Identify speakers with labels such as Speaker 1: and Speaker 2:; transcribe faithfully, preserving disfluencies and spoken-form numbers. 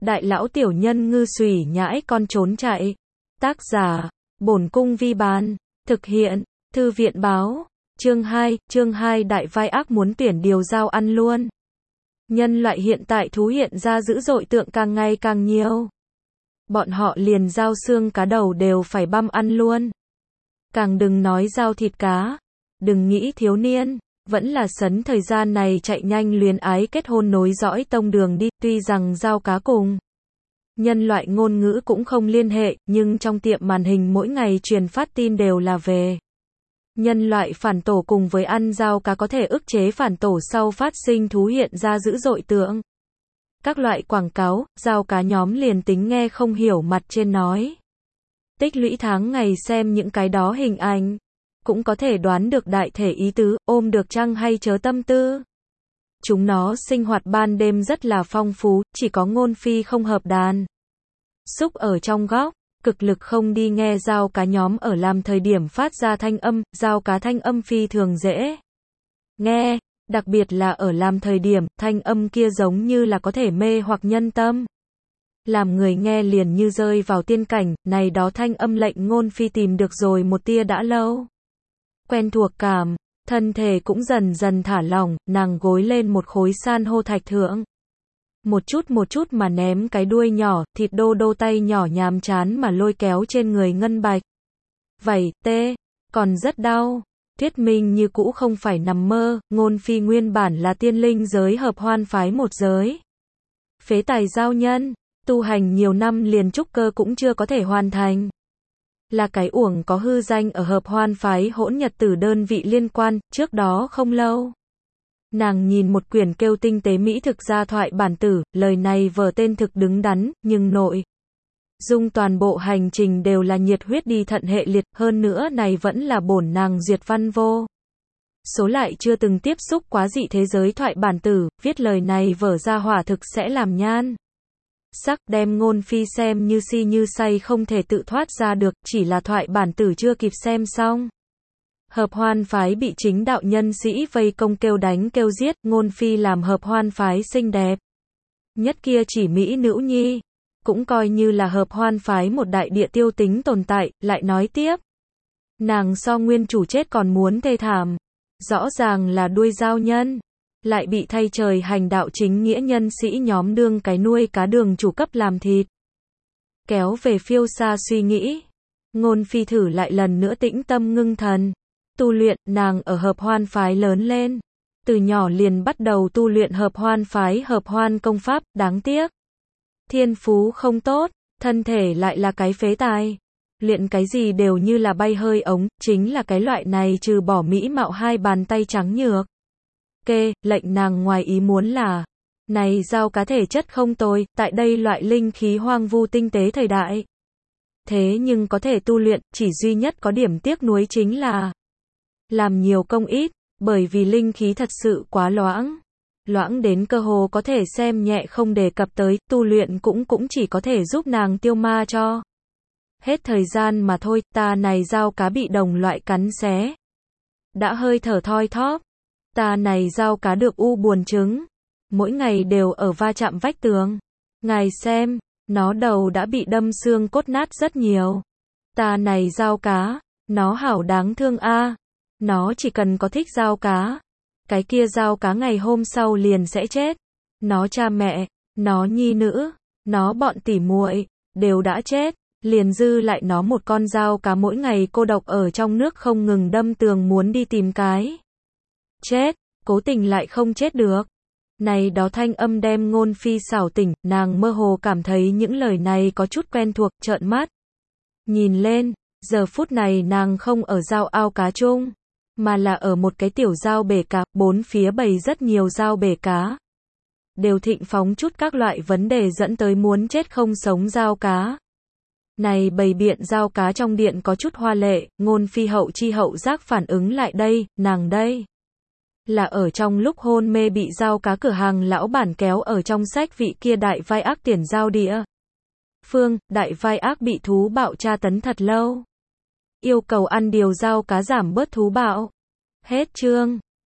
Speaker 1: Đại lão tiểu nhân ngư xùy nhãi con trốn chạy. Tác giả, Bổn Cung Vi Bán. Thực hiện, Thư viện báo. Chương hai, chương hai đại vai ác muốn tuyển điều giao ăn luôn. Nhân loại hiện tại thú hiện ra dữ dội tượng càng ngày càng nhiều. Bọn họ liền giao xương cá đầu đều phải băm ăn luôn. Càng đừng nói giao thịt cá. Đừng nghĩ thiếu niên, vẫn là sấn thời gian này chạy nhanh luyến ái kết hôn nối dõi tông đường đi, tuy rằng giao cá cùng nhân loại ngôn ngữ cũng không liên hệ, nhưng trong tiệm màn hình mỗi ngày truyền phát tin đều là về nhân loại phản tổ cùng với ăn giao cá có thể ức chế phản tổ sau phát sinh thú hiện ra dữ dội tượng. Các loại quảng cáo, giao cá nhóm liền tính nghe không hiểu mặt trên nói. Tích lũy tháng ngày xem những cái đó hình ảnh, cũng có thể đoán được đại thể ý tứ, ôm được chăng hay chớ tâm tư. Chúng nó sinh hoạt ban đêm rất là phong phú, chỉ có ngôn phi không hợp đàn. Xúc ở trong góc, cực lực không đi nghe giao cá nhóm ở làm thời điểm phát ra thanh âm, giao cá thanh âm phi thường dễ nghe, đặc biệt là ở làm thời điểm, thanh âm kia giống như là có thể mê hoặc nhân tâm. Làm người nghe liền như rơi vào tiên cảnh, này đó thanh âm lệnh ngôn phi tìm được rồi một tia đã lâu. Quen thuộc cảm, thân thể cũng dần dần thả lỏng, nàng gối lên một khối san hô thạch thượng. Một chút một chút mà ném cái đuôi nhỏ, thịt đô đô tay nhỏ nhàm chán mà lôi kéo trên người ngân bạch. Vảy, tê, còn rất đau. Thuyết minh như cũ không phải nằm mơ, ngôn phi nguyên bản là tiên linh giới hợp hoan phái một giới. Phế tài giao nhân, tu hành nhiều năm liền trúc cơ cũng chưa có thể hoàn thành. Là cái uổng có hư danh ở hợp hoan phái hỗn nhật tử đơn vị liên quan, trước đó không lâu. Nàng nhìn một quyển kêu tinh tế mỹ thực gia thoại bản tử, lời này vở tên thực đứng đắn, nhưng nội dung toàn bộ hành trình đều là nhiệt huyết đi thận hệ liệt, hơn nữa này vẫn là bổn nàng duyệt văn vô. Số lại chưa từng tiếp xúc quá dị thế giới thoại bản tử, viết lời này vở ra hỏa thực sẽ làm nhan. Sắc đem ngôn phi xem như si như say không thể tự thoát ra được, chỉ là thoại bản tử chưa kịp xem xong. Hợp hoan phái bị chính đạo nhân sĩ vây công kêu đánh kêu giết, ngôn phi làm hợp hoan phái xinh đẹp nhất kia chỉ mỹ nữ nhi, cũng coi như là hợp hoan phái một đại địa tiêu tính tồn tại, lại nói tiếp. Nàng so nguyên chủ chết còn muốn thê thảm, rõ ràng là đuôi giao nhân, lại bị thay trời hành đạo chính nghĩa nhân sĩ nhóm đương cái nuôi cá đường chủ cấp làm thịt. Kéo về phiêu xa suy nghĩ, ngôn phi thử lại lần nữa tĩnh tâm ngưng thần. Tu luyện, nàng ở hợp hoan phái lớn lên. Từ nhỏ liền bắt đầu tu luyện hợp hoan phái hợp hoan công pháp, đáng tiếc. Thiên phú không tốt, thân thể lại là cái phế tài. Luyện cái gì đều như là bay hơi ống, chính là cái loại này trừ bỏ mỹ mạo hai bàn tay trắng nhược. Kê, lệnh nàng ngoài ý muốn là, này giao cá thể chất không tồi, tại đây loại linh khí hoang vu tinh tế thời đại. Thế nhưng có thể tu luyện, chỉ duy nhất có điểm tiếc nuối chính là làm nhiều công ít, bởi vì linh khí thật sự quá loãng. Loãng đến cơ hồ có thể xem nhẹ không đề cập tới, tu luyện cũng cũng chỉ có thể giúp nàng tiêu ma cho hết thời gian mà thôi, ta này giao cá bị đồng loại cắn xé. Đã hơi thở thoi thóp, ta này giao cá được u buồn trứng, mỗi ngày đều ở va chạm vách tường. Ngài xem, nó đầu đã bị đâm xương cốt nát rất nhiều. Ta này giao cá, nó hảo đáng thương a. Nó chỉ cần có thích giao cá, cái kia giao cá ngày hôm sau liền sẽ chết. Nó cha mẹ, nó nhi nữ, nó bọn tỉ muội đều đã chết, liền dư lại nó một con giao cá mỗi ngày cô độc ở trong nước không ngừng đâm tường muốn đi tìm cái chết, cố tình lại không chết được. Này đó thanh âm đem ngôn phi xảo tỉnh, nàng mơ hồ cảm thấy những lời này có chút quen thuộc, trợn mắt nhìn lên, giờ phút này nàng không ở giao ao cá chung, mà là ở một cái tiểu giao bể cá, bốn phía bày rất nhiều giao bể cá. Đều thịnh phóng chút các loại vấn đề dẫn tới muốn chết không sống giao cá. Này bày biện giao cá trong điện có chút hoa lệ, ngôn phi hậu chi hậu giác phản ứng lại đây, nàng đây. Là ở trong lúc hôn mê bị giao cá cửa hàng lão bản kéo ở trong sách vị kia đại vai ác tiền giao địa. Phương, đại vai ác bị thú bạo tra tấn thật lâu. Yêu cầu ăn điều giao cá giảm bớt thú bạo. Hết chương.